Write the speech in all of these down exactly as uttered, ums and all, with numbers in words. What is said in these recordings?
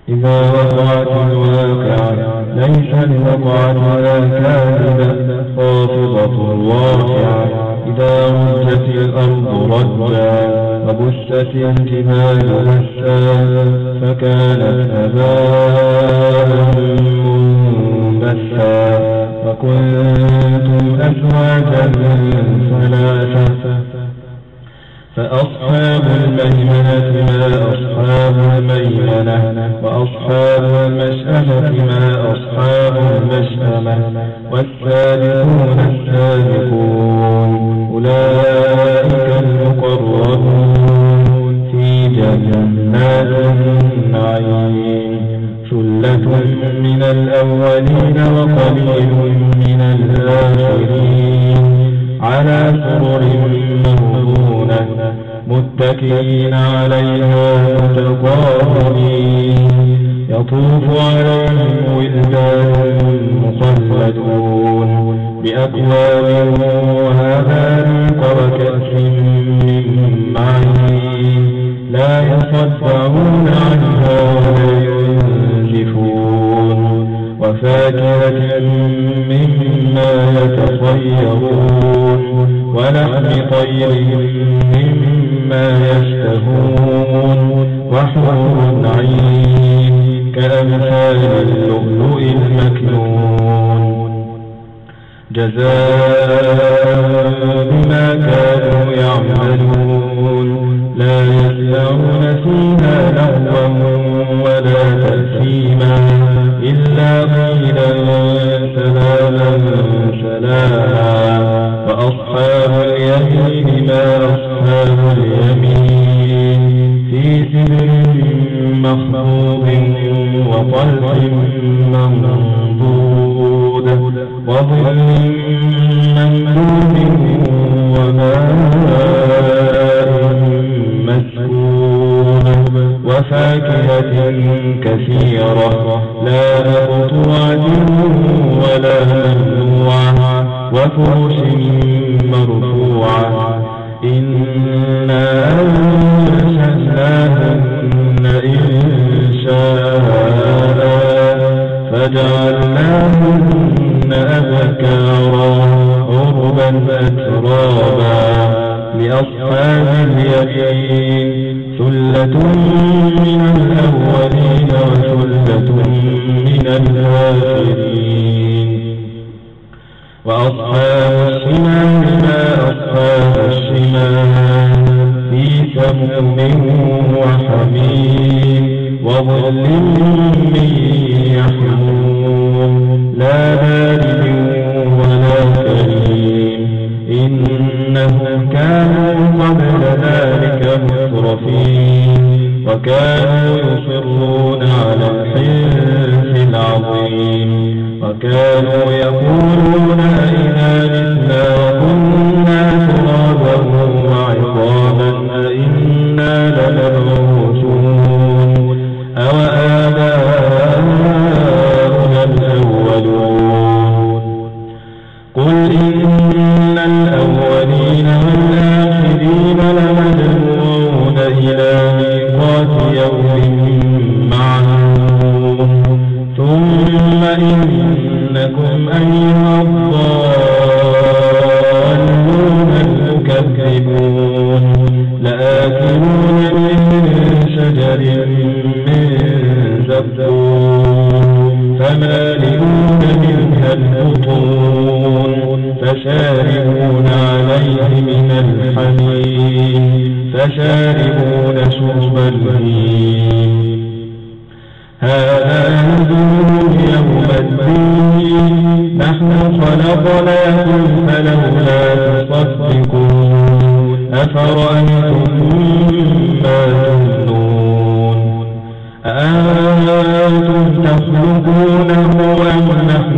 إذا وقعت الواقعة ليس لوقعتها كاذبة خافضة رافعة إذا رجت الأرض رجا وبست الجبال بسا فكانت هباء منبثا وكنتم أزواجا ثلاثة فأصحاب الميمنة ما أصحاب الميمنة وأصحاب المشأمة ما أصحاب المشأمة والسابقون السابقون أولئك المقربون في جنات النعيم ثلة من الأولين وقليل من الآخرين على سرر موضونة متكئين عليها متقابلين يطوف عليهم ولدان مخلدون بأكواب وأباريق وكأس من معين لا يصدعون عنها ولا ينزفون وفاكهة مما يتخيرون ولحم طير مما يشتهون وحور عين كأمثال اللؤلؤ المكنون جزاء بما كانوا يعملون لا يسمعون فيها لغوا ولا تأثيما إلا قيلا سلاما سلاما وأصحاب اليمين ما أصحاب اليمين في سدر مخضود وطلح منضود وظل ممدود وماء مسكوب وفاكهة كثيرة لا مقطوعة ولا ممنوعة وفرش مرفوعة إنا أنشأناهن إنشاء فجعلناهن أبكارا عربا أترابا لأصحاب اليمين ثلة من الأولين وثلة من الآخرين وأصحاب الشمال ما أصحاب الشمال في سموم وحميم وظل من يحموم لا بارد ولا كريم إنهم كانوا قبل ذلك مترفين وكانوا يصرون على الحنث العظيم وكانوا يقولون إذا متنا وكنا ترابا وعظاما أئنا لمبعوثون أوآباؤنا الأولون قل إن الأولين والآخرين لمجموعون إلى ميقات يوم معلوم ثم إنكم أيها الضالون المكذبون لآكلون من شجر من زقوم فمالئون منها البطون فشاربون عليه من الحميم فشاربون شرب الهيم هذا نزلهم يوم الدين نحن خلقناكم فلولا تصدقون أفرأيتم ما تمنون أأنتم تخلقونه أم نحن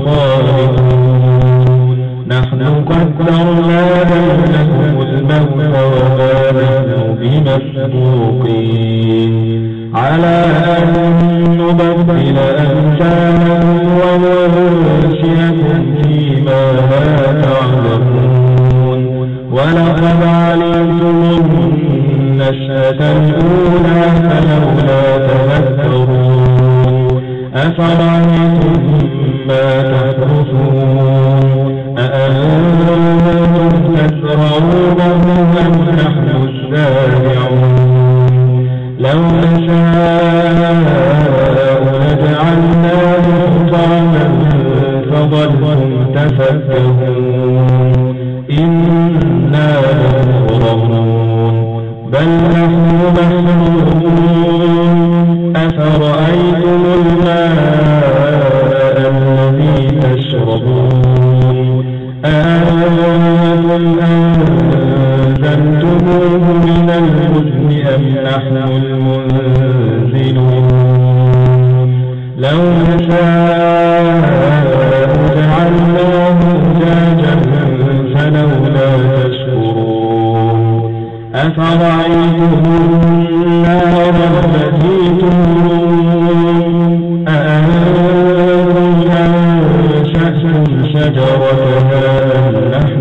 الخالقون نحن قدرنا بينكم الموت وما نحن بمسبوقين على أن نبدل أمثالكم وننشئكم فيما لا تعلمون ولقد علمتم النشأة الأولى فلولا تذكرون أفرأيتم الماء الذي تشربون أأنتم أنزلتموه من المزن أم نحن المنزلون لو نشاء جعلناه أجاجا فلولا تشكرون أفرأيتم النار التي تورون أأنتم أنشأتم شجرتها أم نحن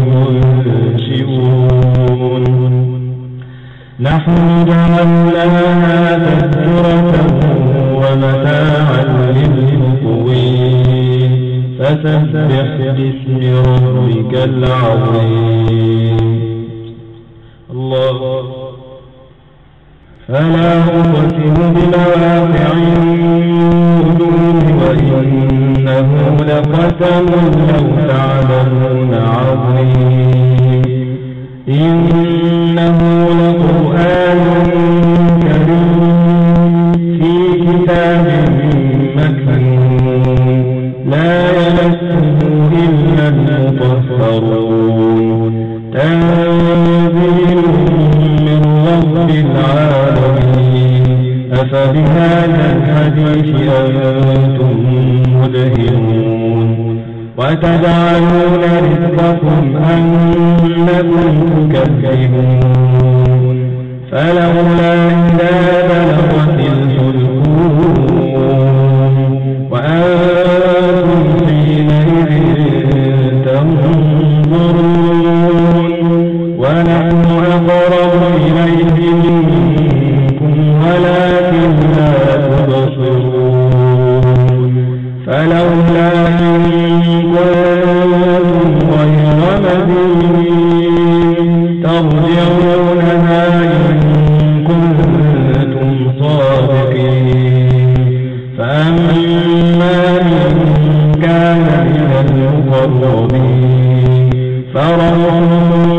المنشئون نحن جعلناها تذكرة ومتاعا للمقوين فسبح باسم ربك العظيم الله فلا أقسم بمواقع النجوم وإنه لقسم لو تعلمون عظيم إنه لقرآن كريم في كتاب مكنون لا يمسه إلا المطهرون تنزيل من رب العالمين أفبهذا الحديث أنتم مدهنون وتجعلون رزقكم أنكم تكذبون فلولا إذا بلغت الحلقوم وأنتم حينئذ تنظرون ونحن أقرب إليه منكم ولكن لا تبصرون فلولا إن كنتم غير مدينين ترجعونها إن كنتم صادقين فأما من كان من المقربين فروح